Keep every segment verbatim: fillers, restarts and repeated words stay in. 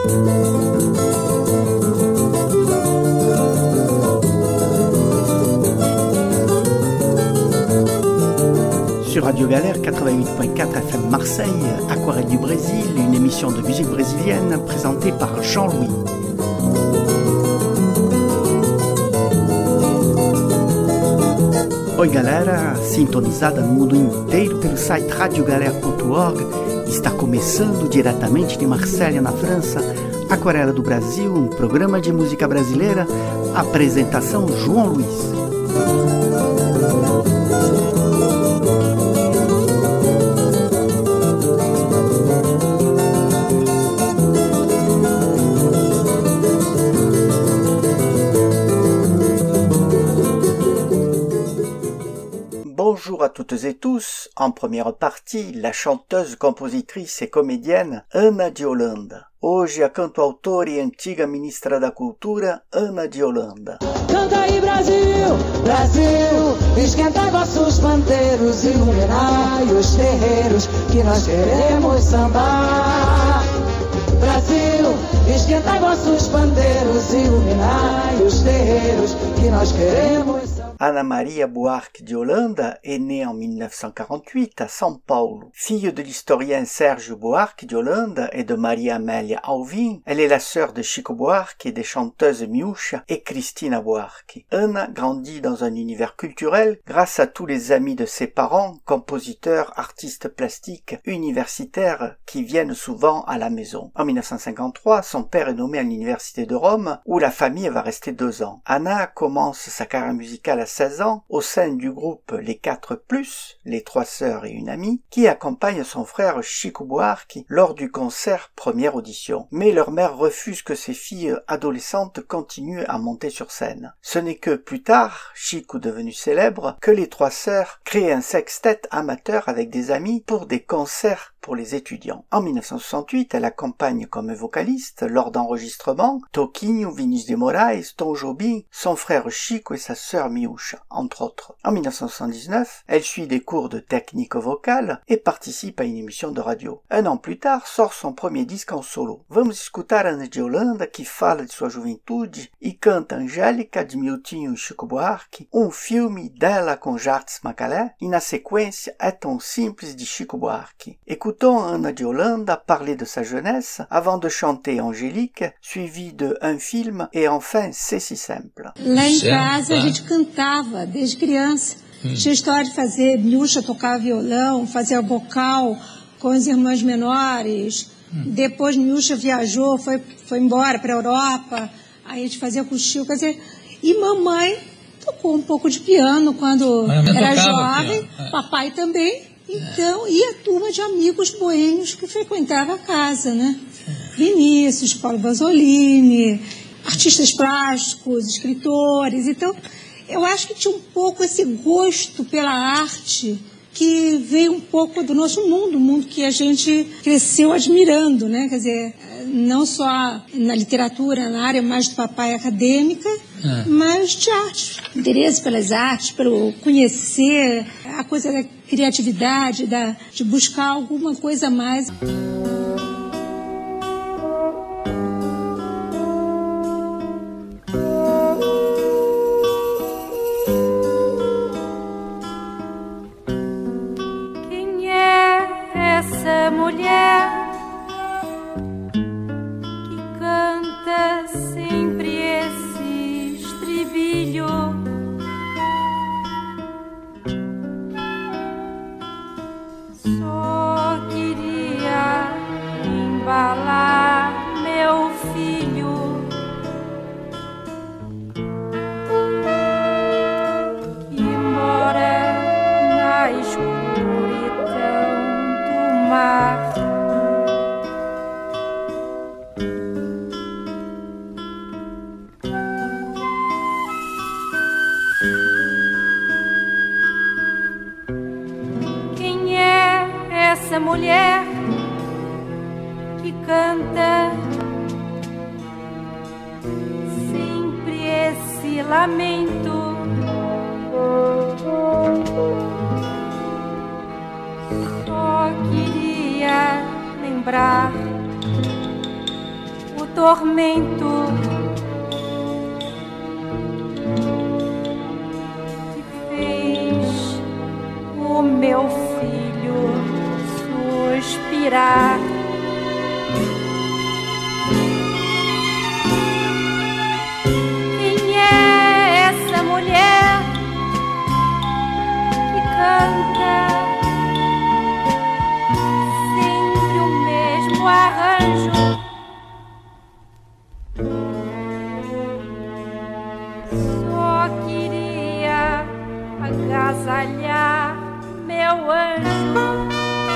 Sur Radio Galère quatre-vingt-huit point quatre F M Marseille, Aquarelle du Brésil, une émission de musique brésilienne présentée par Jean-Louis. Oi galera, sintonizada no mundo inteiro pelo site radio galera ponto org, está começando diretamente de Marselha, na França, Aquarela do Brasil, um programa de música brasileira, apresentação João Luiz. Bonjour à toutes et tous. En première partie, la chanteuse, compositrice e comédienne Ana de Holanda. Hoje a cantautora e antiga ministra da Cultura, Ana de Holanda. Canta aí Brasil, Brasil, esquenta vossos pandeiros, iluminai os terreiros, que nós queremos sambar. Brasil, esquenta vossos pandeiros, iluminai os terreiros, que nós queremos sambar. Ana Maria Buarque de Holanda est née en dix-neuf cent quarante-huit à São Paulo. Fille de l'historien Serge Buarque de Holanda et de Maria Amélia Alvim, elle est la sœur de Chico Buarque et des chanteuses Miúcha et Cristina Buarque. Ana grandit dans un univers culturel grâce à tous les amis de ses parents, compositeurs, artistes plastiques, universitaires, qui viennent souvent à la maison. En dix-neuf cent cinquante-trois, son père est nommé à l'université de Rome, où la famille va rester deux ans. Ana commence sa carrière musicale à seize ans, au sein du groupe Les Quatre Plus, les trois sœurs et une amie, qui accompagne son frère Chico Buarque lors du concert Première Audition. Mais leur mère refuse que ses filles adolescentes continuent à monter sur scène. Ce n'est que plus tard, Chico devenu célèbre, que les trois sœurs créent un sextet amateur avec des amis pour des concerts pour les étudiants. En dix-neuf cent soixante-huit, elle accompagne comme vocaliste, lors d'enregistrements, Toquinho, Vinícius de Moraes, Tom Jobim, son frère Chico et sa sœur Miúcha, entre autres. En dix-neuf cent soixante-dix-neuf, elle suit des cours de technique vocale et participe à une émission de radio. Un an plus tard, sort son premier disque en solo. Vamos escutar Ana de Holanda, que fala de sua juventude e canta Angélica de Miltinho e Chico Buarque, um filme dela com Jardim Macalé, e na sequência É Tão Simples de Chico Buarque. Écoutons Ana de Holanda parler de sa jeunesse avant de chanter Angélique, suivi de Un Film et enfin C'est Si Simple. Lá em casa a gente cantava desde criança. Hum. Tinha história de fazer, Miúcha tocar violão, fazer vocal com as irmãs menores. Hum. Depois Miúcha viajou, foi, foi embora para a Europa. Aí a gente fazia com o Chico. Quer dizer, e mamãe tocou um pouco de piano quando era jovem, piano. Papai também. Então, e a turma de amigos boêmios que frequentava a casa, né? Vinícius, Paulo Vanzolini, artistas plásticos, escritores. Então, eu acho que tinha um pouco esse gosto pela arte que veio um pouco do nosso mundo, o mundo que a gente cresceu admirando, né? Quer dizer, não só na literatura, na área mais do papai acadêmica, é. mas de arte. Interesse pelas artes, pelo conhecer, a coisa da criatividade, da, de buscar alguma coisa a mais. Quem é essa mulher que canta sempre esse estribilho? Só queria embalar meu filho, que mora na escuridão do mar. Essa mulher que canta sempre esse lamento, só queria lembrar o tormento que fez o meu filho suspirar. Quem é essa mulher que canta sempre o mesmo arranjo? Só queria agasalhar meu anjo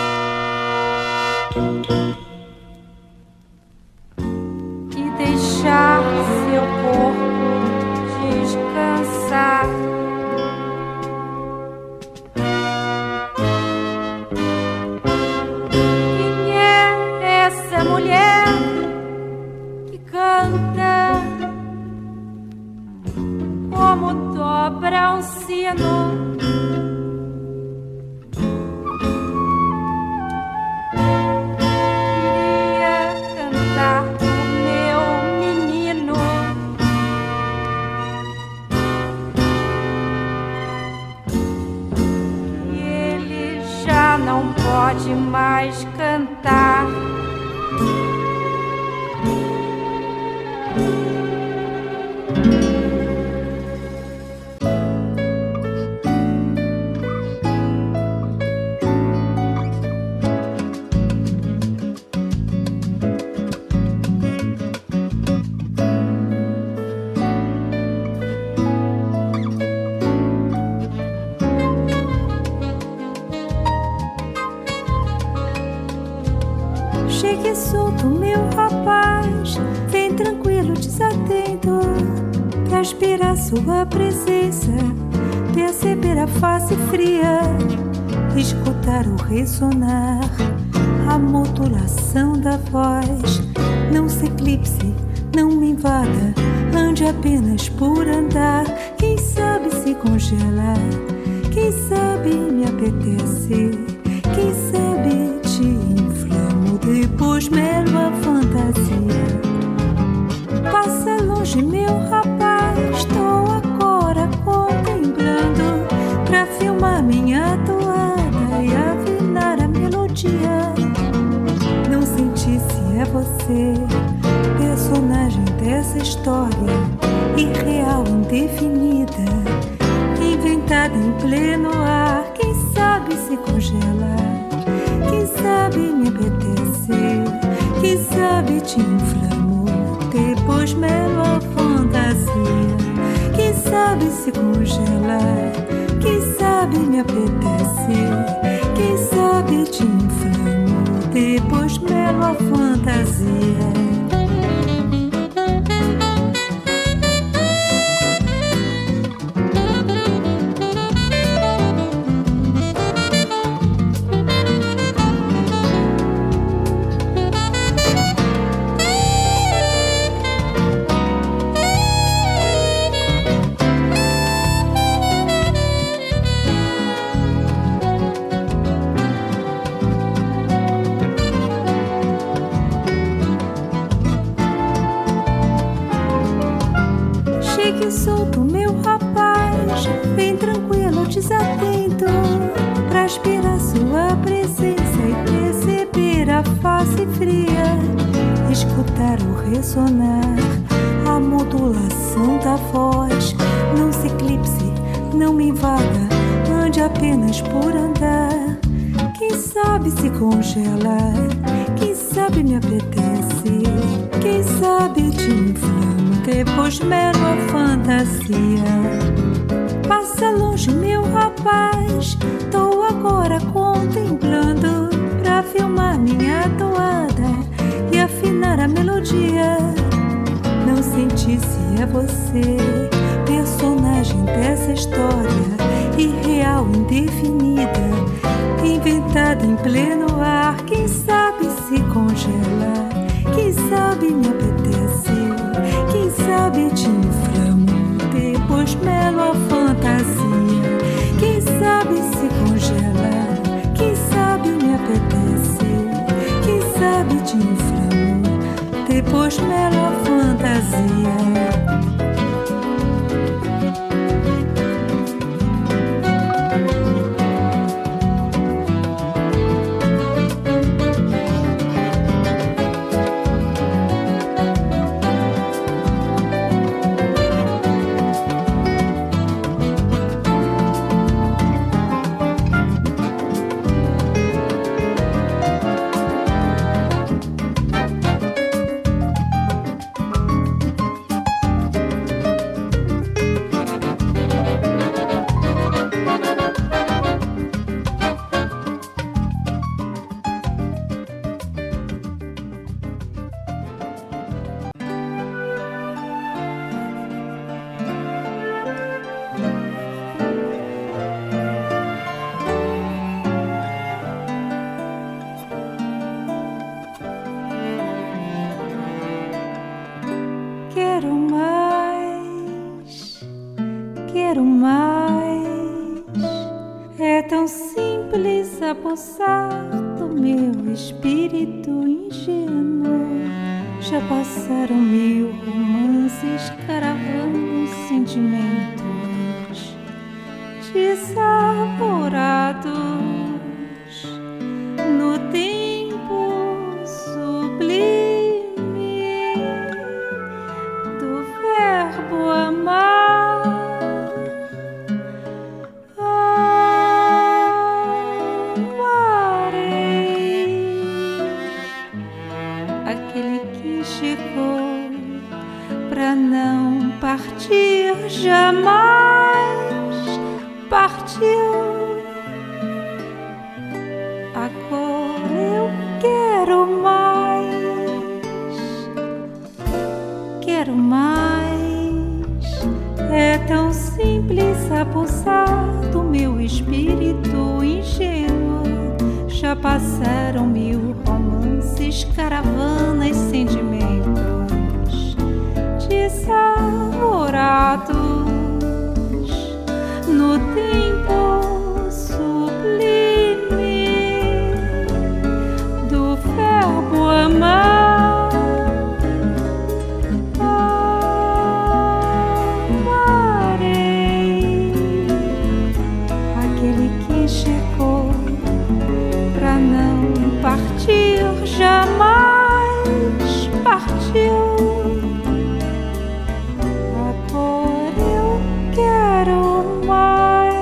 e deixar seu corpo descansar. Quem é essa mulher que canta como dobra um sino? Queria cantar pro meu menino e ele já não pode mais cantar. Chegue solto, meu rapaz, vem tranquilo, desatento, pra aspirar sua presença, perceber a face fria, escutar o ressonar, a modulação da voz. Não se eclipse, não me invada, ande apenas por andar. Quem sabe se congelar, quem sabe me apetece, quem sabe te inflamo, depois melo a fantasia. Passa longe, meu rapaz, estou agora contemplando, pra filmar minha toada e afinar a melodia. Não senti se é você, personagem dessa história, irreal, indefinida, inventada em pleno ar. Quem sabe se congelar, quem sabe me apetece, quem sabe te inflamo, depois melo a fantasia. Quem sabe se congelar, quem sabe me apetece, quem sabe te inflamo, depois melo a fantasia. Chegue solto, meu rapaz, vem tranquilo, desatento, pra aspirar sua presença e perceber a face fria, escutar o ressonar, a modulação da voz. Não se eclipse, não me invada, ande apenas por andar. Quem sabe se congelar, quem sabe me apetece, quem sabe te inflama, depois melo a fantasia. Passa longe, meu rapaz, tô agora contemplando, pra filmar minha toada e afinar a melodia. Não senti se é você, personagem dessa história, irreal, indefinida, inventada em pleno ar. Quem sabe se congelar, quem sabe me apetece, quem sabe te inflamo, depois melo a fantasia. Quem sabe se congelar, quem sabe me apetece, quem sabe te inflamo, depois melhor fantasia. Quero mais, quero mais. É tão simples apossar do meu espírito ingênuo. Já passaram mil romances, caravanas, sentimentos desaborados no tempo sublime do verbo amar. Amarei aquele que chegou pra não partir jamais. Partiu. Agora eu quero mais, quero mais. É tão simples apossar do meu espírito ingênuo. Já passaram mil romances, caravanas, sentimentos desamorados no tempo sublime do verbo amar. Amarei aquele que chegou pra não partir jamais. Partiu. Agora eu quero mais.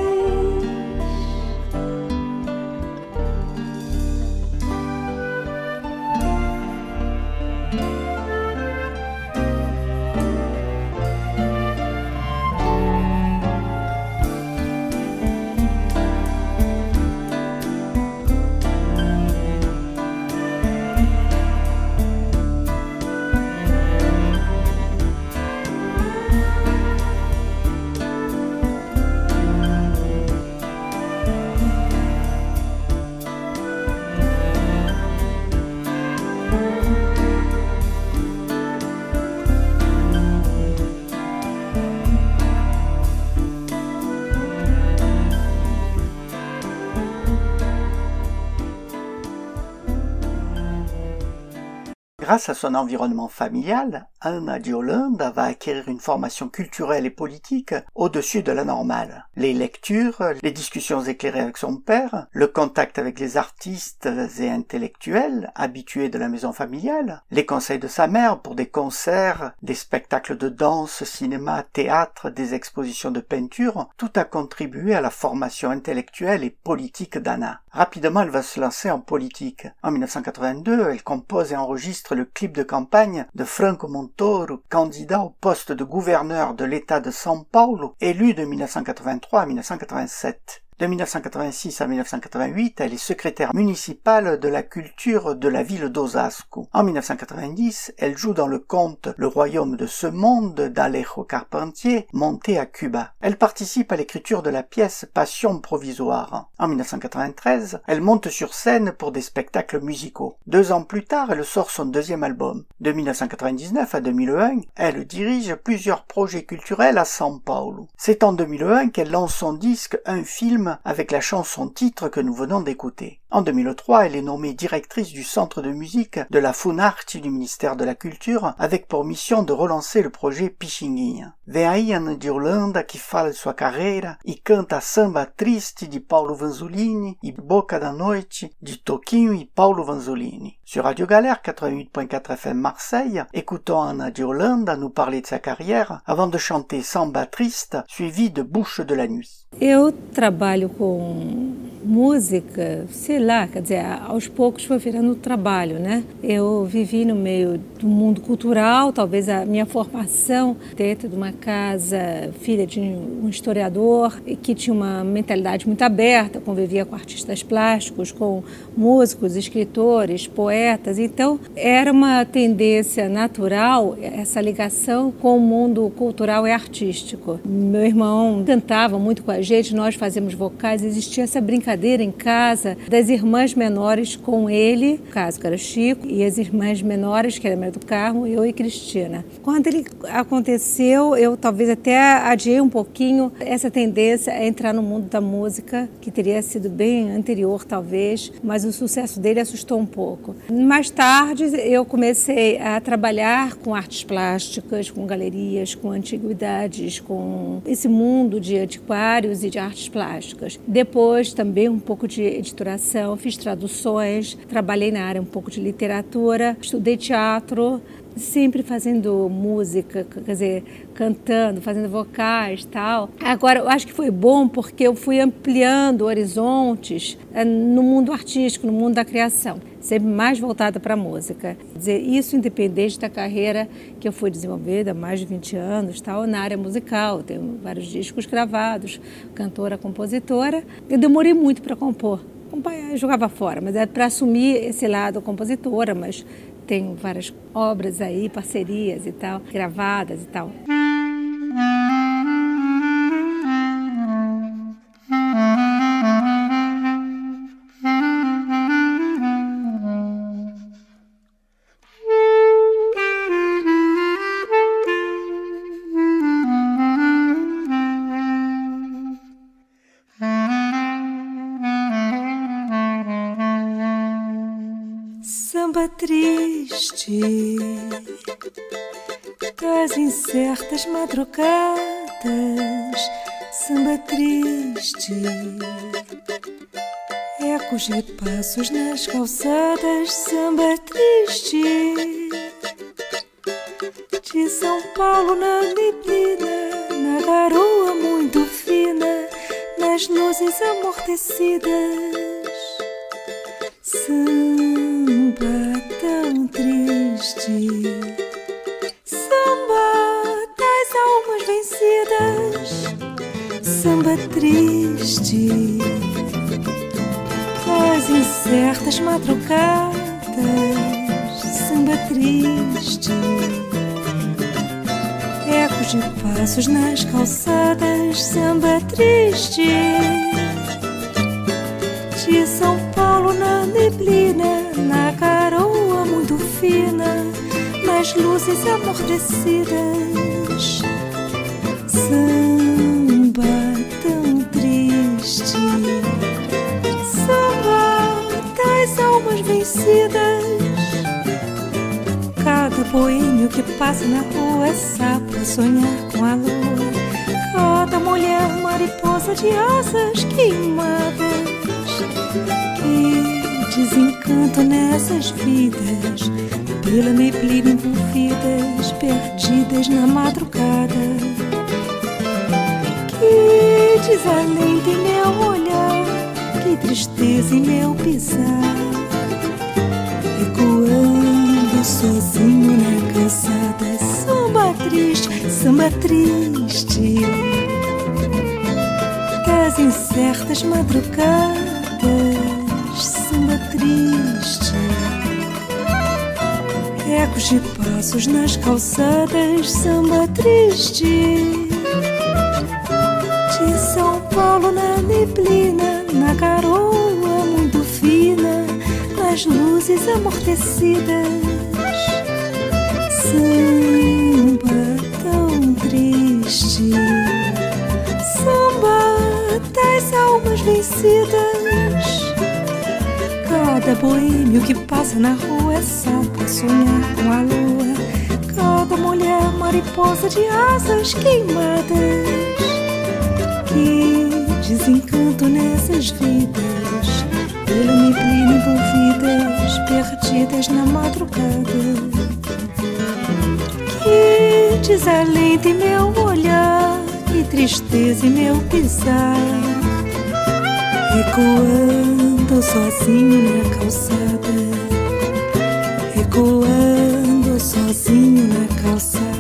Grâce à son environnement familial, Alma de Holanda va acquérir une formation culturelle et politique au-dessus de la normale. Les lectures, les discussions éclairées avec son père, le contact avec les artistes et intellectuels habitués de la maison familiale, les conseils de sa mère pour des concerts, des spectacles de danse, cinéma, théâtre, des expositions de peinture, tout a contribué à la formation intellectuelle et politique d'Anna. Rapidement, elle va se lancer en politique. En mille neuf cent quatre-vingt-deux, elle compose et enregistre le clip de campagne de Franco Montoro, candidat au poste de gouverneur de l'État de São Paulo, élu de mille neuf cent quatre-vingt-trois à mille neuf cent quatre-vingt-sept. De mille neuf cent quatre-vingt-six à mille neuf cent quatre-vingt-huit, elle est secrétaire municipale de la culture de la ville d'Osasco. En mille neuf cent quatre-vingt-dix, elle joue dans le conte Le royaume de ce monde d'Alejo Carpentier, monté à Cuba. Elle participe à l'écriture de la pièce Passion provisoire. En mille neuf cent quatre-vingt-treize, elle monte sur scène pour des spectacles musicaux. Deux ans plus tard, elle sort son deuxième album. De mille neuf cent quatre-vingt-dix-neuf à deux mille un, elle dirige plusieurs projets culturels à São Paulo. C'est en deux mille un qu'elle lance son disque Un film avec la chanson titre que nous venons d'écouter. En deux mille trois, elle est nommée directrice du centre de musique de la Funarte du ministère de la Culture, avec pour mission de relancer le projet Pixinguinha. Vem aí Ana de Holanda, que fala de sua carreira e canta Samba Triste de Paulo Vanzolini e Boca da Noite de Toquinho e Paulo Vanzolini. Sur Radio Galère quatre-vingt-huit point quatre F M Marseille, écoutons Ana de Holanda nous parler de sa carrière avant de chanter Samba Triste, suivi de Bouche de la Nuit. Eu trabalho com música, sei lá, quer dizer, aos poucos foi virando trabalho, né? Eu vivi no meio do mundo cultural, talvez a minha formação dentro de uma casa, filha de um historiador, que tinha uma mentalidade muito aberta, convivia com artistas plásticos, com músicos, escritores, poetas, então era uma tendência natural essa ligação com o mundo cultural e artístico. Meu irmão cantava muito com a gente, nós fazíamos vocais, existia essa brincadeira em casa das irmãs menores com ele, no caso que era Chico, e as irmãs menores, que era Maria do Carmo, eu e Cristina. Quando ele aconteceu, eu talvez até adiei um pouquinho essa tendência a entrar no mundo da música, que teria sido bem anterior talvez, mas o sucesso dele assustou um pouco. Mais tarde eu comecei a trabalhar com artes plásticas, com galerias, com antiguidades, com esse mundo de antiquários e de artes plásticas. Depois também um pouco de editoração, fiz traduções, trabalhei na área um pouco de literatura, estudei teatro, sempre fazendo música, quer dizer, cantando, fazendo vocais e tal. Agora, eu acho que foi bom porque eu fui ampliando horizontes no mundo artístico, no mundo da criação, sempre mais voltada para a música. Quer dizer, isso independente da carreira que eu fui desenvolvendo há mais de vinte anos, tal, na área musical. Tenho vários discos gravados, cantora, compositora. Eu demorei muito para compor. Eu jogava fora, mas é para assumir esse lado compositora, mas tenho várias obras aí, parcerias e tal, gravadas e tal. Samba triste das incertas madrugadas, samba triste, ecos de passos nas calçadas, samba triste de São Paulo na neblina, na garoa muito fina, nas luzes amortecidas. Samba tão triste, samba das almas vencidas, samba triste das incertas madrugadas, samba triste, ecos de passos nas calçadas, samba triste de São Paulo na neblina, na garoa muito fina, nas luzes amortecidas. Samba tão triste, samba das almas vencidas. Cada boêmio que passa na rua é sapo a sonhar com a lua. Cada mulher mariposa de asas queimadas. Que desencanto nessas vidas, pela neblina envolvidas, perdidas na madrugada. Que desalento em meu olhar, que tristeza em meu pisar, ecoando sozinho na calçada. Samba triste, samba triste das incertas madrugadas, samba triste, ecos de passos nas calçadas, samba triste de São Paulo na neblina, na garoa muito fina, nas luzes amortecidas. Samba tão triste, samba das almas vencidas. Cada boêmio que passa na rua é só pra sonhar com a lua. Cada mulher mariposa de asas queimadas. Que desencanto nessas vidas, pela neblina envolvidas, perdidas na madrugada. Que desalento em meu olhar, que tristeza em meu pisar, ecoando sozinho na calçada, ecoando sozinho na calçada.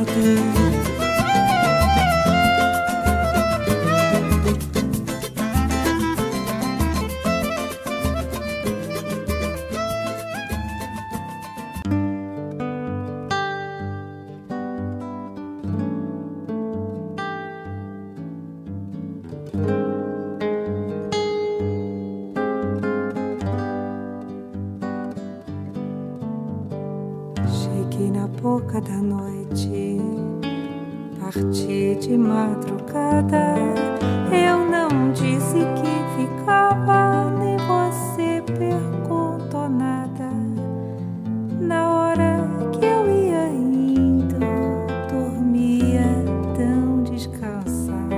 Cheguei na boca da noite, parti de madrugada. Eu não disse que ficava, nem você perguntou nada. Na hora que eu ia indo, dormia tão descansada.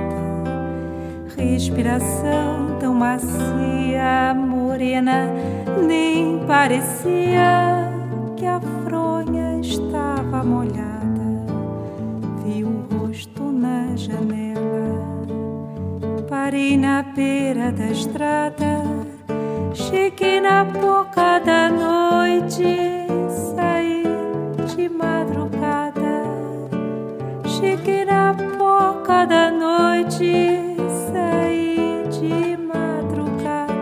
Respiração tão macia, morena, nem parecia que a fronha estava molhada. Vi um rosto na janela, parei na beira da estrada. Cheguei na boca da noite, saí de madrugada. Cheguei na boca da noite, saí de madrugada.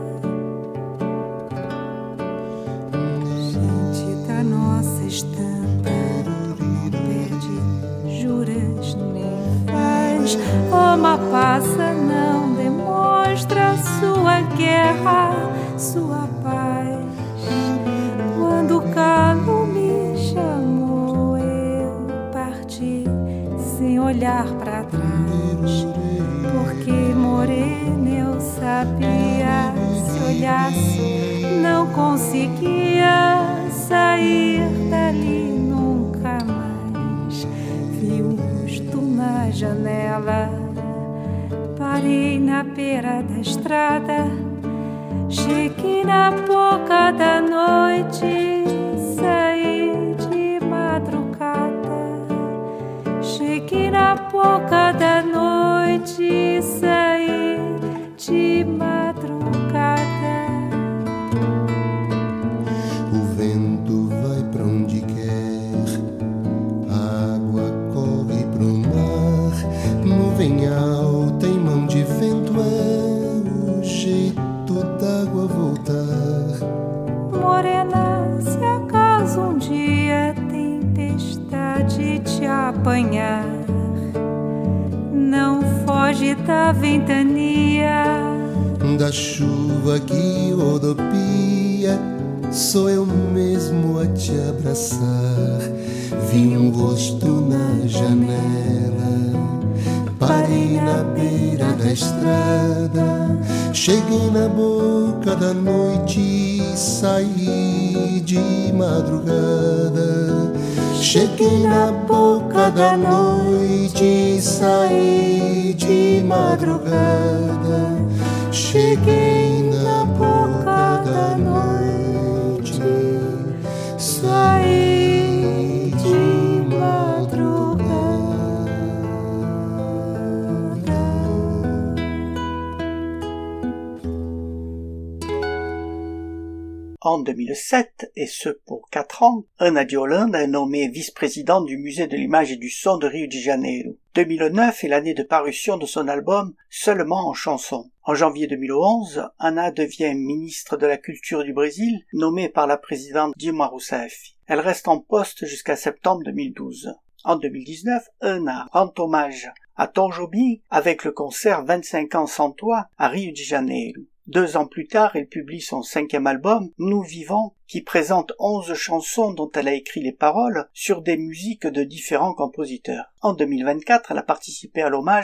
Gente da nossa estampa, não perde juras nem faz. Uma passa, não demonstra sua guerra, sua paz. Quando o calo me chamou, eu parti sem olhar pra trás, porque morena eu sabia, se olhasse não conseguia sair dali nunca mais. Vi um rosto na janela, parei na beira da estrada. Cheguei na boca da noite, saí de madrugada. Cheguei na boca da noite, saí de madrugada. O vento vai pra onde quer, a água corre pro mar. Nuvem alta em mão de vento é o jeito d'água voltar. Morena, se acaso um dia tempestade te apanhar, não foge da ventania, da chuva que rodopia. Sou eu mesmo a te abraçar. Vi um rosto na janela, parei na beira da estrada. Cheguei na boca da noite, saí de madrugada. Cheguei na boca da noite, saí de madrugada. Cheguei na boca da noite, saí de madrugada. En deux mille sept, et ce pour quatre ans, Ana de Holanda est nommée vice-présidente du musée de l'image et du son de Rio de Janeiro. deux mille neuf est l'année de parution de son album Seulement en chansons. En janvier deux mille onze, Ana devient ministre de la Culture du Brésil, nommée par la présidente Dilma Rousseff. Elle reste en poste jusqu'à septembre deux mille douze. En deux mille dix-neuf, Ana rend hommage à Tom Jobim avec le concert vingt-cinq ans sans toi à Rio de Janeiro. Deux ans plus tard, elle publie son cinquième album, Nous vivons, qui présente onze chansons dont elle a écrit les paroles sur des musiques de différents compositeurs. En deux mille vingt-quatre, elle a participé à l'hommage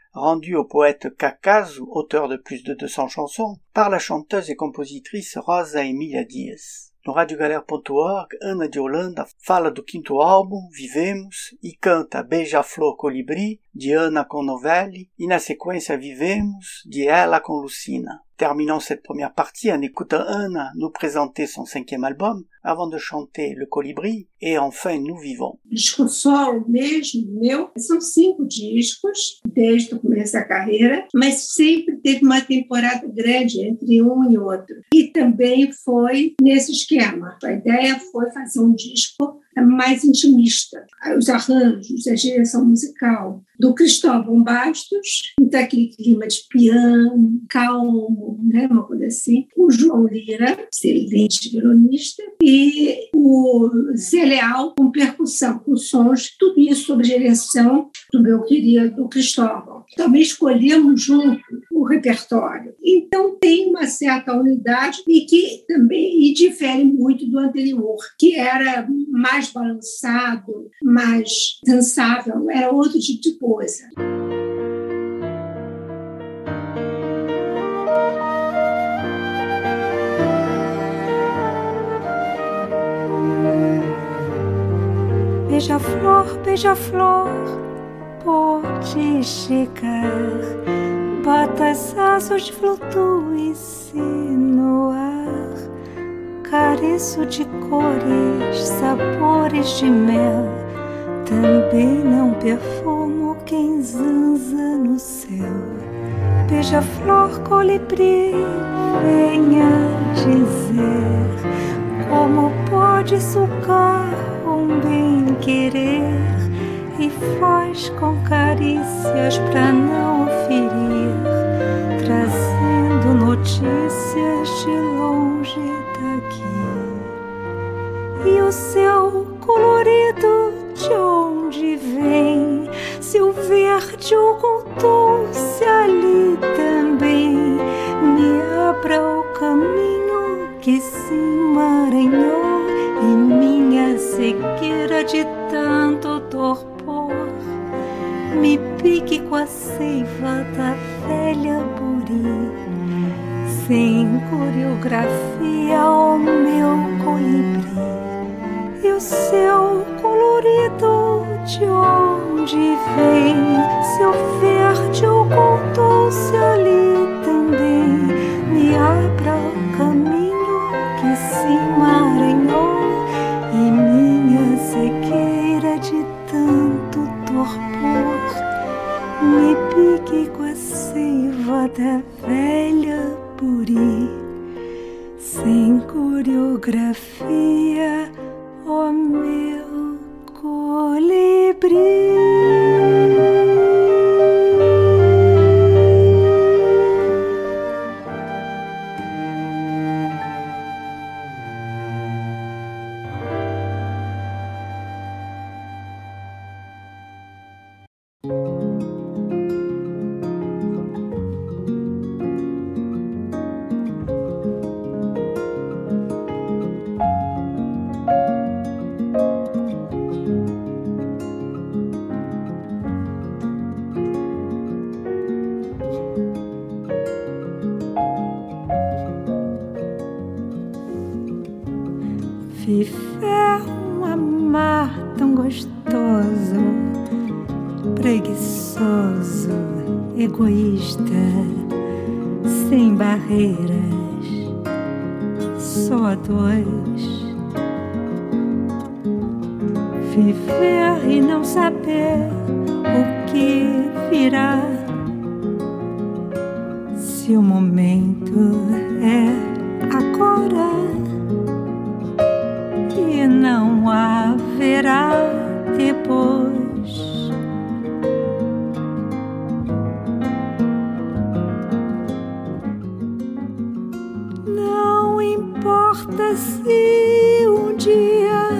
rendue au poète Cacaso, auteur de plus de deux cents chansons, par la chanteuse et compositrice Rosa Emília Dias. No rádio galera ponto org, Ana de Holanda fala do quinto álbum, Vivemos, e canta Beija-Flor Colibri, de Ana com Novelli, e na sequência Vivemos, de ela com Lucina. Terminons cette première partie en écoutant Ana nous présenter son cinquième album, avant de chanter Le Colibri, et enfin Nous Vivons. Disco solo mesmo, meu, são cinco discos, desde o começo da carreira, mas sempre teve uma temporada grande entre um e outro. E também foi nesse esquema. A ideia foi fazer um disco mais intimista. Os arranjos, a direção musical do Cristóvão Bastos, então aquele clima de piano, calmo, né, uma coisa assim. O João Lira, excelente violonista, e o Zé Leal, com percussão, com sons, tudo isso sob direção do meu querido Cristóvão. Também escolhemos junto o repertório. Então tem uma certa unidade e que também e difere muito do anterior, que era mais balançado, mais dançável, era outro tipo de coisa. Beija-flor, beija-flor, pode chegar, bata as asas, flutue-se no ar, careço de cores, sabores de mel, também não perfumo quem zanza no céu. Beija-flor, colibri, venha dizer como pode sucar um bem-querer e faz com carícias pra não ferir, trazendo notícias de longe daqui. E o seu colorido de onde vem? Se o verde ocultou-se ali também, me abra o caminho que se emaranhou e minha cegueira de tanto torpor me pique com a seiva da velha buri, sem coreografia o meu colibri. E o seu colorido de onde vem? Se o verde ocultou-se ali também, me abra o caminho que se emaranhou e minha cegueira de tanto torpor me pique com a seiva da velha buri, sem coreografia, ó meu colibri. Viver um amar tão gostoso, preguiçoso, egoísta, sem barreiras, só dois. Viver e não saber o que virá, se o momento é agora e não haverá depois. Não importa se um dia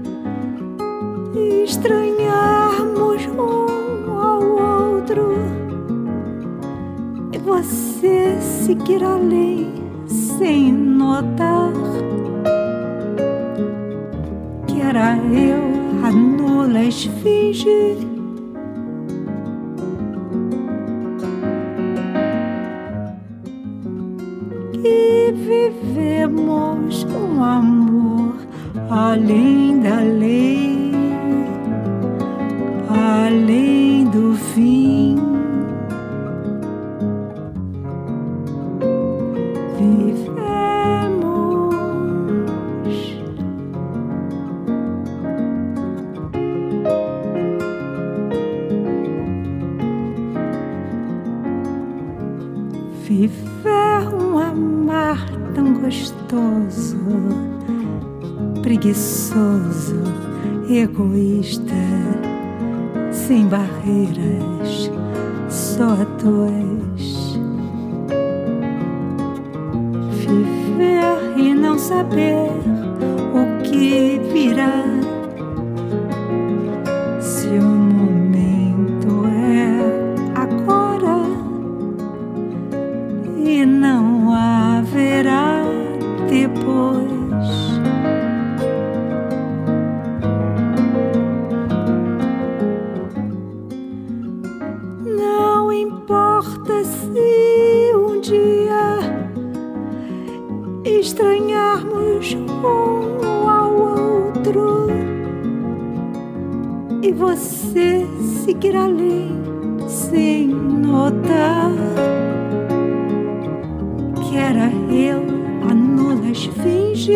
estranharmos um ao outro e você seguir além sem notar que era eu a nula esfinge vivemos um amor além da lei, além do fim. Viver um amar tão gostoso, preguiçoso, egoísta, sem barreiras, só a dois. Viver e não saber o que virá, se o momento é agora e não haverá depois. Não importa se um dia estranharmos um ao outro e você seguir além sem notar que era eu a nula esfinge.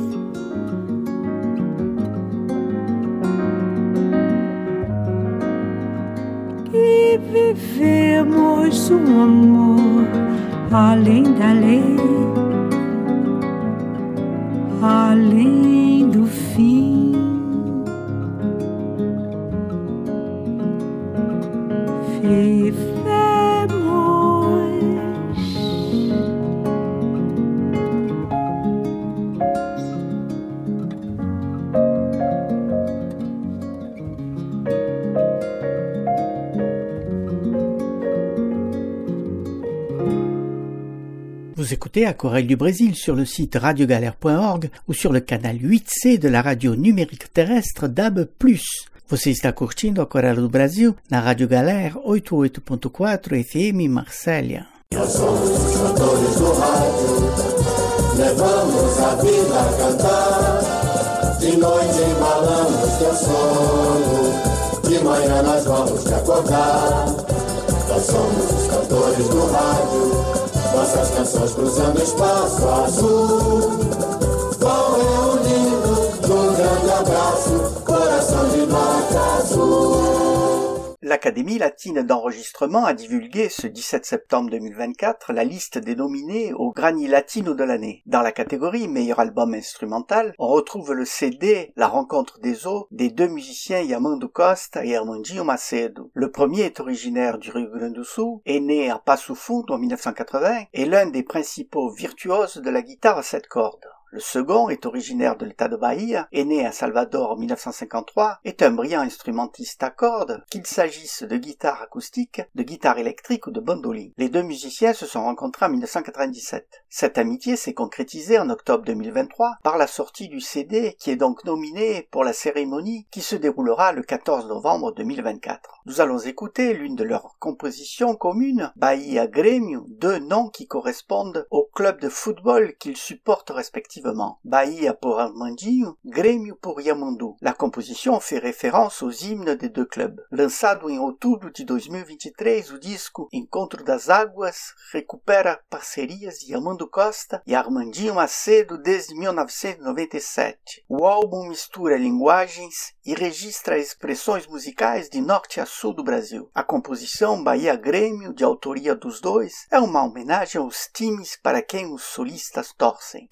E vivemos um amor além da lei, além do fim. Vivemos. Vous écoutez Aquarelle du Brésil sur le site radio galère point org ou sur le canal huit C de la radio numérique terrestre D A B plus. Você está curtindo Aquarelle do Brasil na Rádio Galera oitenta e oito ponto quatro F M Marsella. Nós somos os cantores do rádio, levamos a vida a cantar. De noite embalamos teu sono, de manhã nós vamos te acordar. Nós somos os cantores do rádio, nossas canções cruzando espaço azul. Vão reunindo num grande abraço, coração de nota azul. L'Académie latine d'enregistrement a divulgué ce dix-sept septembre deux mille vingt-quatre la liste des nominés au Grammy Latino de l'année. Dans la catégorie meilleur album instrumental, on retrouve le C D La rencontre des eaux des deux musiciens Yamandu Costa et Armandinho Macedo. Le premier est originaire du Rio Grande do Sul, est né à Passo Fundo en mille neuf cent quatre-vingts et l'un des principaux virtuoses de la guitare à sept cordes. Le second est originaire de l'état de Bahia, est né à Salvador en mille neuf cent cinquante-trois, est un brillant instrumentiste à cordes, qu'il s'agisse de guitare acoustique, de guitare électrique ou de bandoline. Les deux musiciens se sont rencontrés en mille neuf cent quatre-vingt-dix-sept. Cette amitié s'est concrétisée en octobre deux mille vingt-trois par la sortie du C D qui est donc nominé pour la cérémonie qui se déroulera le quatorze novembre deux mille vingt-quatre. Nous allons écouter l'une de leurs compositions communes, Bahia Grêmio, deux noms qui correspondent au club de football qu'ils supportent respectivement. Bahia pour Armandinho, Grêmio pour Yamandu. La composição fait référence aux hymnes des deux clubs. Lançado em outubro de dois mil e vinte e três, o disco Encontro das Águas recupera parcerias de Yamandu Costa e Armandinho Macedo desde mil novecentos e noventa e sete. O álbum mistura linguagens e registra expressões musicais de norte a sul do Brasil. A composição Bahia Grêmio, de autoria dos dois, é uma homenagem aos times para quem os solistas torcem.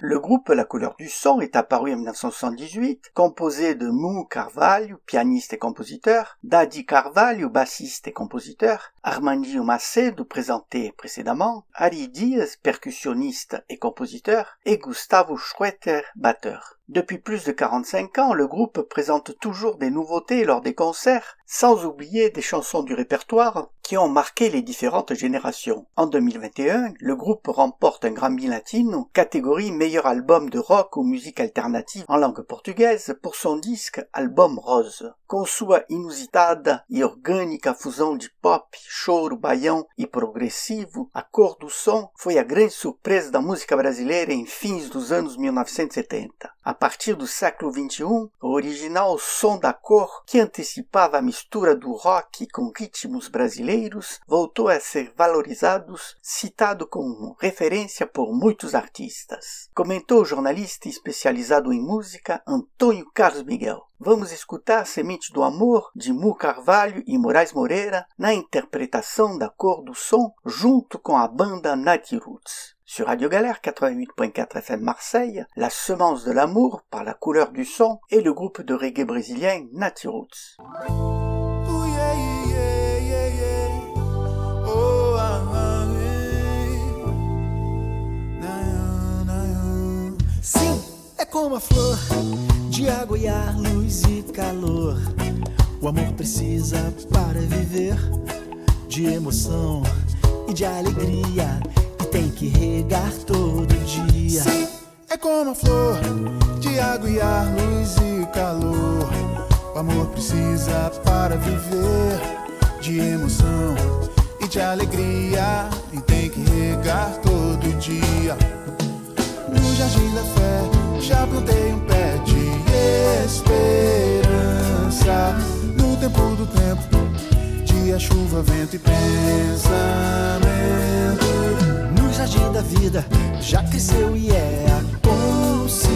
Le groupe La Couleur du Son est apparu en dix-neuf cent soixante-dix-huit, composé de Mu Carvalho, pianiste et compositeur, Dadi Carvalho, bassiste et compositeur, Armandinho Macedo, présenté précédemment, Ari Dias, percussionniste et compositeur, et Gustavo Schroeter, batteur. Depuis plus de quarante-cinq ans, le groupe présente toujours des nouveautés lors des concerts, sans oublier des chansons du répertoire qui ont marqué les différentes générations. En deux mille vingt et un, le groupe remporte un Grammy Latino, catégorie meilleur album de rock ou musique alternative en langue portugaise pour son disque Album Rose. Com sua inusitada e orgânica fusão de pop, choro, baião e progressivo, A Cor do Som foi a grande surpresa da música brasileira em fins dos anos mil novecentos e setenta. A partir do século vinte e um, o original Som da Cor, que antecipava a mistura do rock com ritmos brasileiros, voltou a ser valorizado, citado como referência por muitos artistas. Comentou o jornalista especializado em música Antônio Carlos Miguel. Vamos escutar Semente do Amor, de Mu Carvalho e Moraes Moreira, na interpretação da Cor do Som, junto com a banda Natiruts. Sur Radio Galère quatre-vingt-huit point quatre F M Marseille, La Semence de l'Amour par La Couleur du Son et le groupe de reggae brésilien Natiruts. Sim, é como a flor de água e ar, luz e calor. O amor precisa para viver de emoção e de alegria. Tem que regar todo dia. Sim, é como a flor de água e ar, luz e calor. O amor precisa para viver de emoção e de alegria. E tem que regar todo dia. No jardim da fé já plantei um pé de esperança. No tempo do tempo, dia, chuva, vento e pensamento. No jardim da vida já cresceu e é a consciência.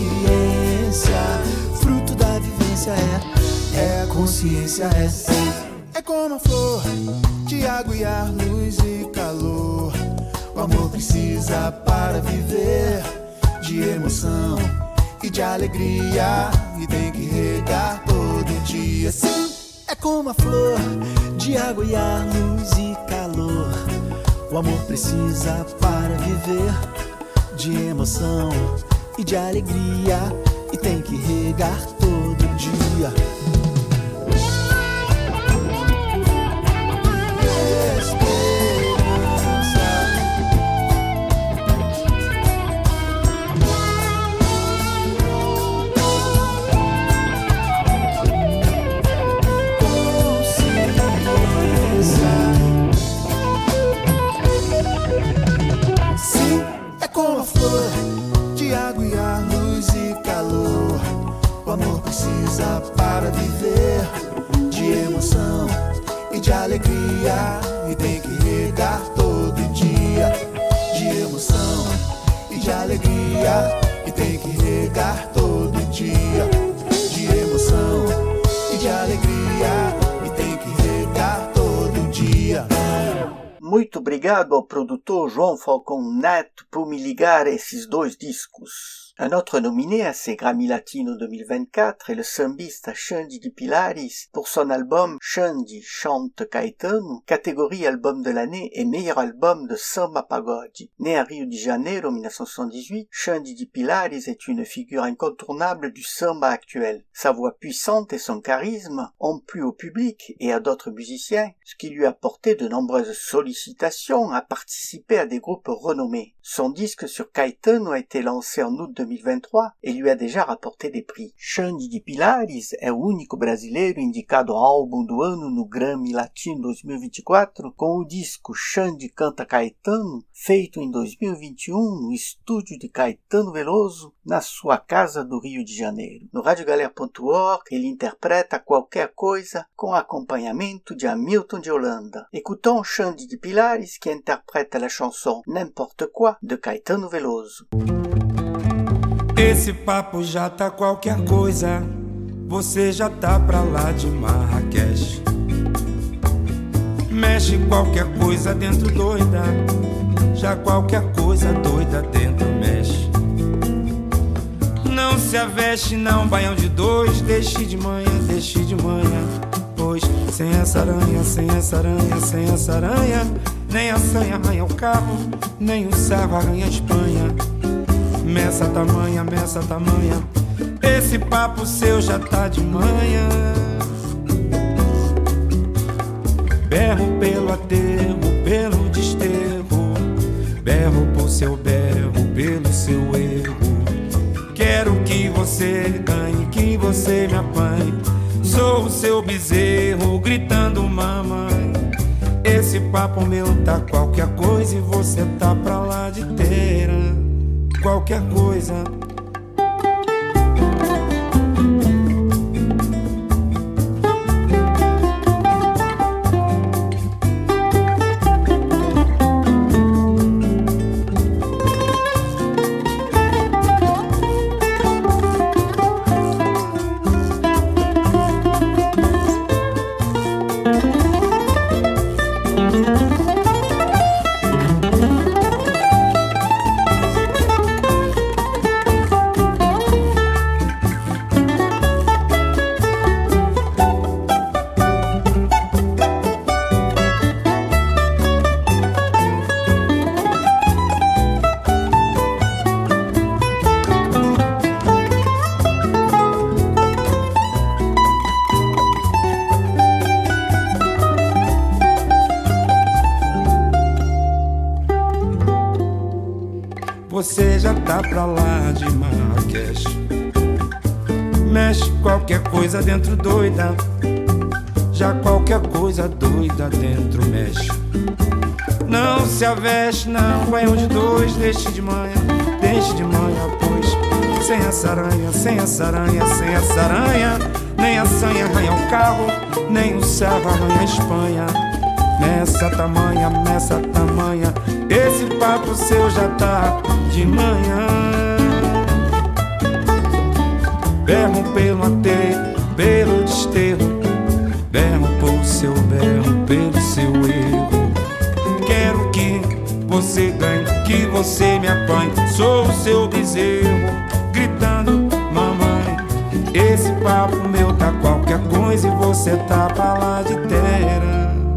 Fruto da vivência é, é a consciência, é. É como a flor de água e ar, luz e calor. O amor precisa para viver de emoção e de alegria. E tem que regar todo dia. Sim, é como a flor de água e ar, luz e calor. O amor precisa para viver de emoção e de alegria. E tem que regar todo dia. Para viver de emoção e de alegria. E tem que regar todo dia. De emoção e de alegria. E tem que regar todo dia. De emoção e de alegria. E tem que regar todo dia. Muito obrigado ao produtor João Falcão Neto por me ligar a esses dois discos. Un autre nominé à ces Grammy Latino deux mille vingt-quatre est le sambista Xande de Pilares pour son album Xande chante Caetano, catégorie album de l'année et meilleur album de samba pagode. Né à Rio de Janeiro en dix-neuf cent soixante-dix-huit, Xande de Pilares est une figure incontournable du samba actuel. Sa voix puissante et son charisme ont plu au public et à d'autres musiciens, ce qui lui a porté de nombreuses sollicitations à participer à des groupes renommés. Son disque sur Caetano a été lancé en août deux mille vingt-trois e lui a déjà rapporté des prix. Xande de Pilares é o único brasileiro indicado ao álbum do ano no Grammy Latino dois mil e vinte e quatro com o disco Xande Canta Caetano, feito em dois mil e vinte e um no estúdio de Caetano Veloso, na sua casa do Rio de Janeiro. No radio galère ponto org, ele interpreta qualquer coisa com acompanhamento de Hamilton de Holanda. Écoutons Xande de Pilares qui interprète la chanson N'importe quoi de Caetano Veloso. Esse papo já tá qualquer coisa, você já tá pra lá de Marrakech. Mexe qualquer coisa dentro doida, já qualquer coisa doida dentro mexe. se aveste não, baião de dois, deixe de manhã, deixe de manhã. Pois sem essa aranha, sem essa aranha, sem essa aranha, nem a sanha arranha o carro, nem o servo arranha a Espanha. Meça tamanha, meça tamanha, esse papo seu já tá de manhã. Berro pelo aterro, pelo desterro, berro por seu berro, pelo seu erro. Quero que você ganhe, que você me apanhe. Sou o seu bezerro, gritando mamãe. Esse papo meu tá qualquer coisa e você tá pra lá de inteira. Qualquer coisa. Você já tá pra lá de Marrakech. Mexe qualquer coisa dentro doida, já qualquer coisa doida dentro mexe. Não se aveste não, baião de dois, deixe de manhã, deixe de manhã, pois sem essa aranha, sem essa aranha, sem essa aranha, nem a sanha arranha o carro, nem o servo arranha a Espanha. Nessa tamanha, nessa tamanha, esse papo seu já tá de manhã. Berro pelo aterro, pelo desterro, berro por seu berro, pelo seu erro. Quero que você ganhe, que você me apanhe. Sou o seu bezerro, gritando mamãe. Esse papo meu tá qualquer coisa e você tá pra lá de terra.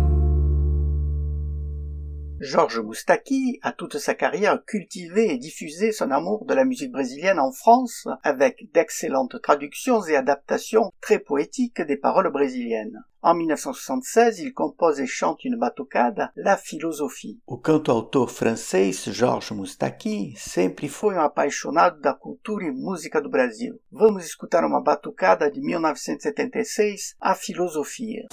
Georges Moustaki a toute sa carrière cultivé et diffusé son amour de la musique brésilienne en France avec d'excellentes traductions et adaptations très poétiques des paroles brésiliennes. En mille neuf cent soixante-seize, il compose et chante une batucada, La Filosofia. O cantautor francês Georges Moustaki sempre foi um apaixonado da cultura e música do Brasil. Vamos escutar uma batucada de mille neuf cent setenta e seis, A Filosofia.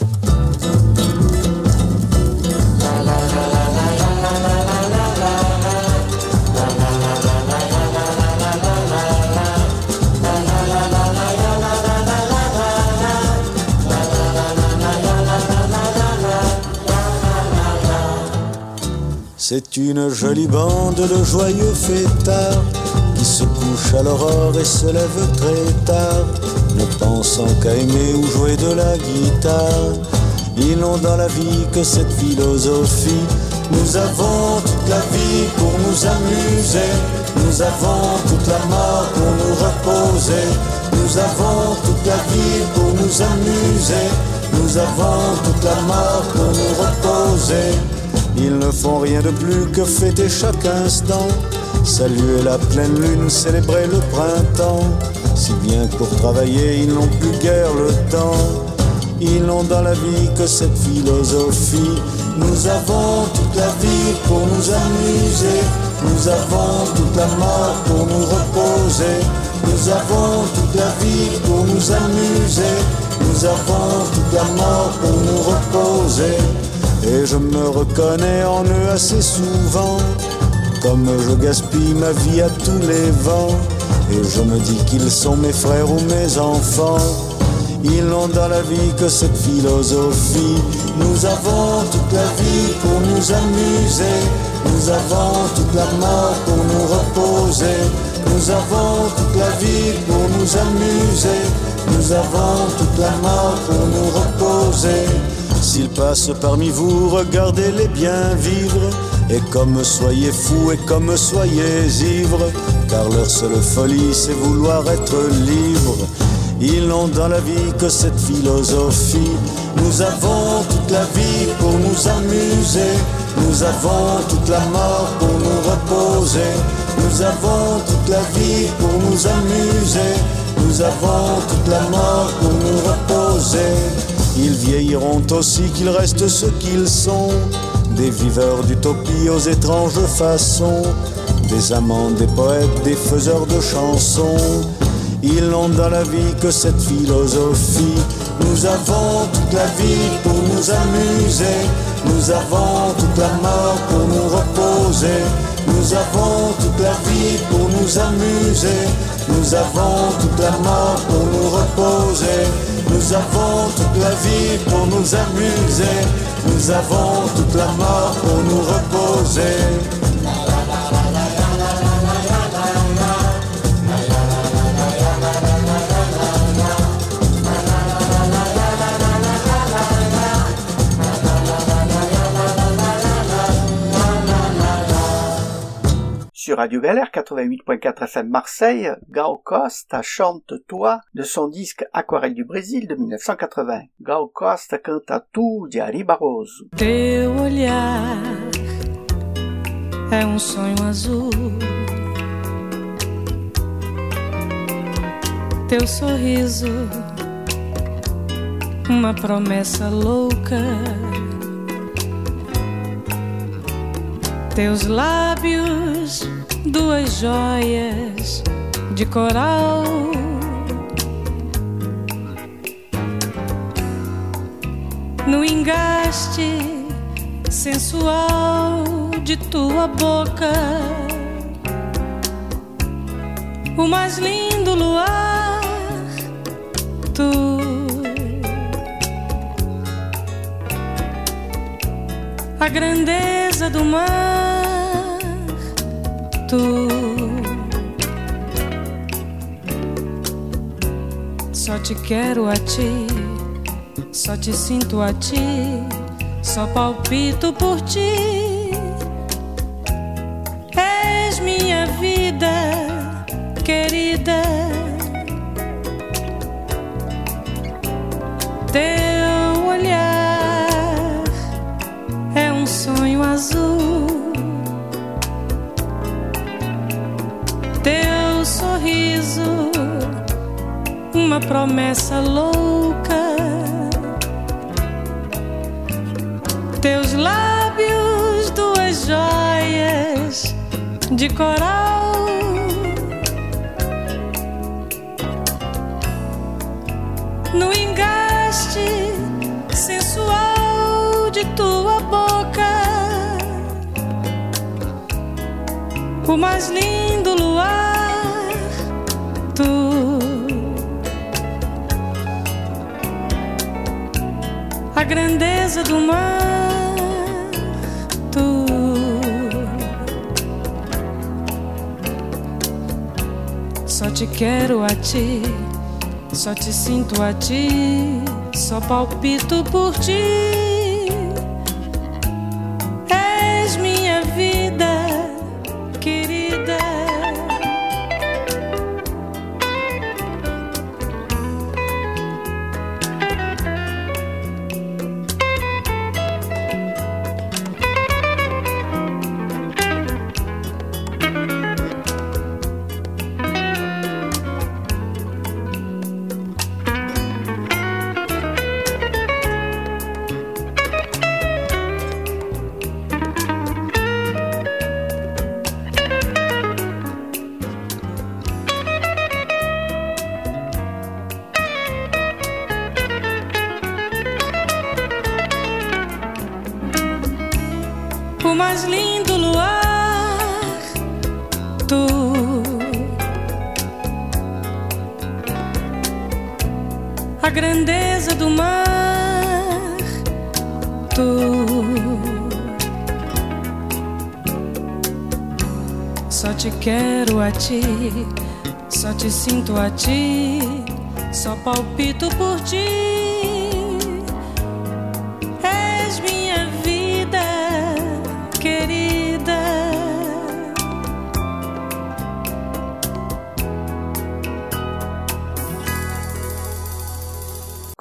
C'est une jolie bande de joyeux fêtards qui se couchent à l'aurore et se lèvent très tard, ne pensant qu'à aimer ou jouer de la guitare. Ils n'ont dans la vie que cette philosophie. Nous avons toute la vie pour nous amuser, nous avons toute la mort pour nous reposer. Nous avons toute la vie pour nous amuser, nous avons toute la mort pour nous reposer. Ils ne font rien de plus que fêter chaque instant, saluer la pleine lune, célébrer le printemps, si bien que pour travailler ils n'ont plus guère le temps. Ils n'ont dans la vie que cette philosophie. Nous avons toute la vie pour nous amuser, nous avons toute la mort pour nous reposer. Nous avons toute la vie pour nous amuser, nous avons toute la mort pour nous reposer. Et je me reconnais en eux assez souvent, comme je gaspille ma vie à tous les vents. Et je me dis qu'ils sont mes frères ou mes enfants. Ils n'ont dans la vie que cette philosophie. Nous avons toute la vie pour nous amuser, nous avons toute la mort pour nous reposer. Nous avons toute la vie pour nous amuser, nous avons toute la mort pour nous reposer. S'ils passent parmi vous, regardez-les bien vivre, Et comme soyez fous et comme soyez ivres, car leur seule folie c'est vouloir être libre. Ils n'ont dans la vie que cette philosophie. Nous avons toute la vie pour nous amuser. Nous avons toute la mort pour nous reposer. Nous avons toute la vie pour nous amuser. Nous avons toute la mort pour nous reposer. Ils vieilliront aussi qu'ils restent ce qu'ils sont, des viveurs d'utopie aux étranges façons, des amants, des poètes, des faiseurs de chansons. Ils n'ont dans la vie que cette philosophie. Nous avons toute la vie pour nous amuser. Nous avons toute la mort pour nous reposer. Nous avons toute la vie pour nous amuser. Nous avons toute la mort pour nous reposer. Nous avons toute la vie pour nous amuser. Nous avons toute la mort pour nous reposer. Sur Radio Galère quatre-vingt-huit point quatre F M Marseille, Gal Costa chante Toi de son disque Aquarelle du Brésil de mille neuf cent quatre-vingts. Gal Costa canta Tu de Ari Barroso. Teu olhar é um sonho azul, teu sorriso uma promessa louca, teus lábios duas joias de coral, no engaste sensual de tua boca, o mais lindo luar, tu, a grandeza do mar, tu, só te quero a ti, só te sinto a ti, só palpito por ti. És minha vida querida, teu olhar é um sonho azul, teu sorriso uma promessa louca, teus lábios duas joias de coral, no engaste sensual de tua boca, o mais lindo luar, tu, a grandeza do mar, tu, só te quero a ti, só te sinto a ti, só palpito por ti. És minha vida querida. O mais lindo luar, tu, a grandeza do mar, tu, só te quero a ti, só te sinto a ti, só palpito por ti. És minha vida querida.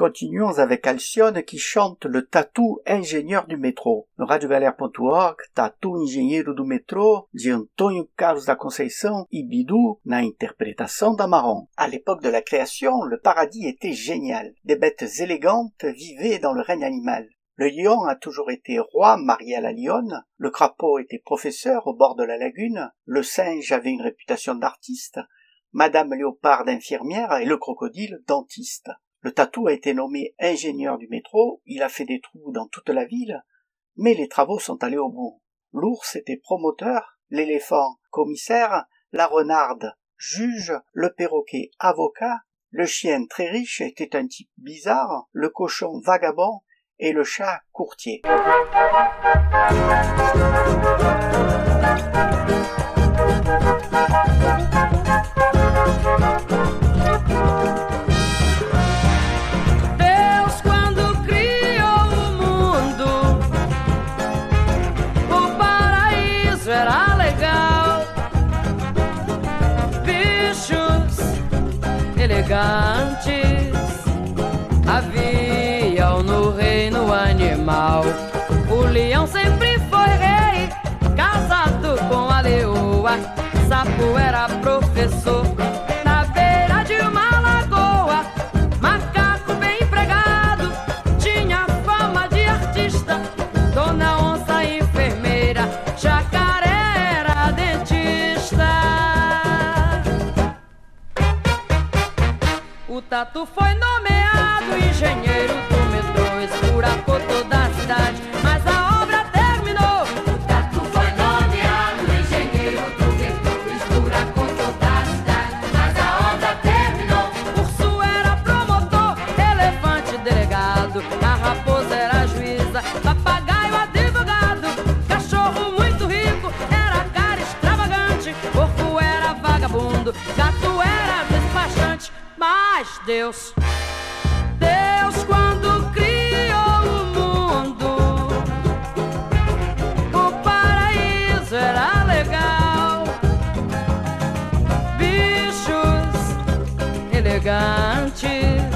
continuons avec Alcione qui chante le Tatu ingénieur du métro. No radio galera ponto org, Tatu engenheiro do metrô, de Antônio Carlos da Conceição e Bidu, na interprétation d'Amaron. À l'époque de la création, le paradis était génial. Des bêtes élégantes vivaient dans le règne animal. Le lion a toujours été roi, marié à la lionne, le crapaud était professeur au bord de la lagune, le singe avait une réputation d'artiste, Madame Léopard d'infirmière et le crocodile dentiste. Le Tatu a été nommé ingénieur du métro, il a fait des trous dans toute la ville, mais les travaux sont allés au bout. L'ours était promoteur, l'éléphant commissaire, la renarde juge, le perroquet avocat, le chien très riche était un type bizarre, le cochon vagabond et le chat courtier. Deus, quando criou o mundo, o paraíso era legal. Bichos elegantes haviam no reino animal. O leão sempre foi rei, casado com a leoa. Sapo era professor na beira de uma lagoa. Macaco bem empregado, tinha fama de artista. Dona Onça enfermeira, Jacaré era dentista. O Tatu foi nomeado engenheiro do metrô, esburacou toda a cidade, mas a obra terminou. O Tatu foi nomeado engenheiro do metrô, esburacou toda a cidade, mas a obra terminou. Urso era promotor, elefante delegado, a raposa era juíza, papagaio advogado, cachorro muito rico, era cara extravagante, porco era vagabundo, gato era despachante. Mas Deus, Deus quando criou o mundo, o paraíso era legal. Bichos elegantes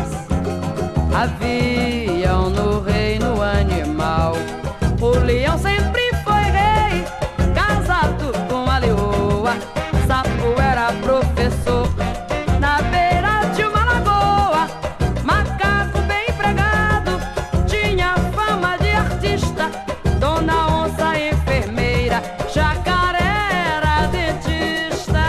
haviam no reino animal. O leão sempre foi rei, casado com a leoa. Sapo era professor na beira de uma lagoa. Macaco bem empregado, tinha fama de artista. Dona Onça enfermeira, Jacaré era dentista.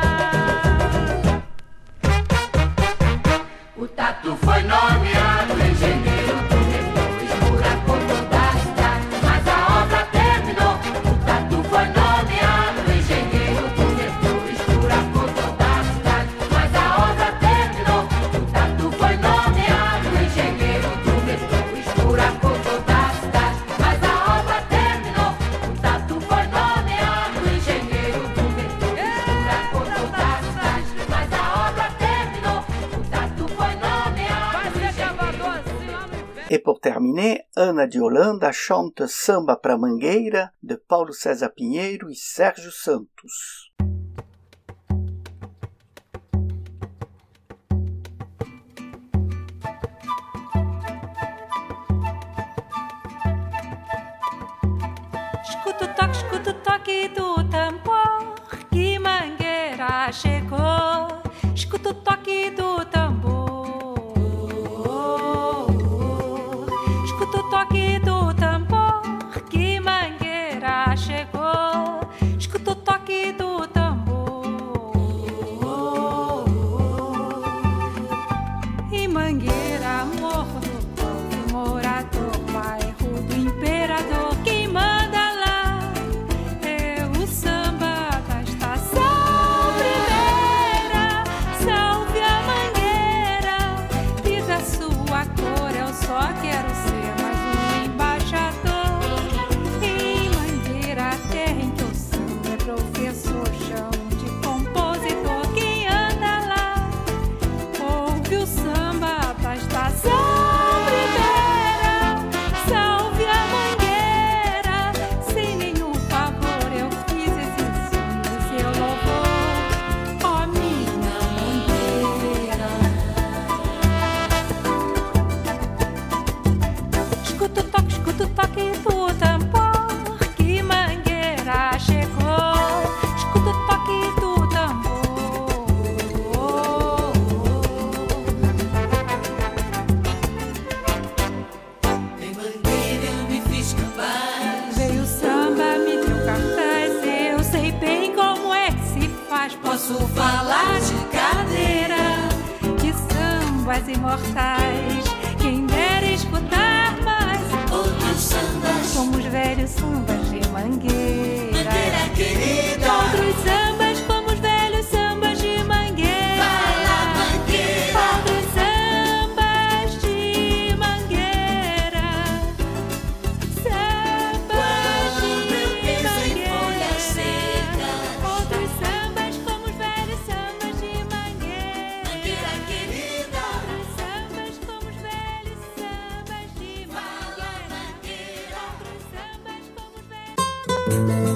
O Tatu foi nomeado engenheiro do metrô, esburacou toda a cidade, mas a obra terminou. O Tatu foi nomeado engenheiro do metrô, esburacou toda a cidade, mas a obra terminou. O Tatu foi nomeado engenheiro do metrô, esburacou toda a cidade, mas a obra terminou. O Tatu foi nomeado engenheiro do metrô, esburacou toda a cidade, mas a obra terminou. O Tatu foi nomeado engenheiro. Et pour terminer, Ana de Holanda chante Samba pra Mangueira de Paulo César Pinheiro e Sérgio Santos. Escuta o toque, escuta o toque do tambor, que Mangueira chegou. Escuta o toque do tambor. Escuta o toque do tambor, que Mangueira chegou. Escuta o toque do tambor. E Mangueira, morro do povo, morador, bairro do imperador. Quem manda lá é o samba posso falar de cadeira, de sambas imortais. Quem dera escutar mais outros sambas, como os velhos sambas de Mangueira. Mangueira querida, outros sambas como os velhos sambas de Mangueira. Vai lá, Mangueira. Outros sambas de Mangueira. Sambas quando de eu piso Mangueira. em folhas secas, Outros sambas como os velhos sambas de Mangueira. Mangueira querida, Outros sambas como os velhos sambas de Mangueira. Outros sambas como os velhos.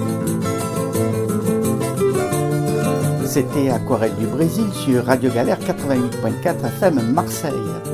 C'était Aquarelle du Brésil sur Radio Galère quatre-vingt-huit point quatre F M Marseille.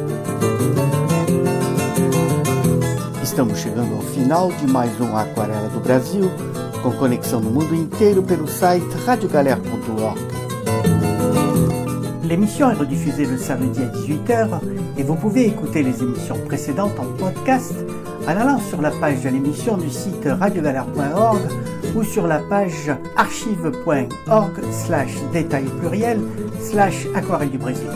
Estamos chegando ao final de mais um Aquarela do Brasil, com conexão no mundo inteiro pelo site radio galère point org. L'émission est rediffusée le samedi à dix-huit heures et vous pouvez écouter les émissions précédentes en podcast en allant sur la page de l'émission du site radio galère point org ou sur la page archive point org slash détail pluriel slash aquarelle du Brésil.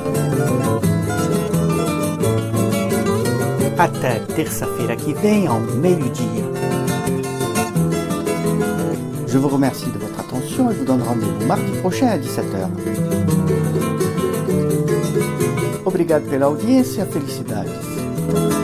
Até terça-feira que vem, ao meio-dia. Je vous remercie de votre attention et vous donne rendez-vous mardi prochain à dix-sept heures. Obrigado pela audiência, felicidades.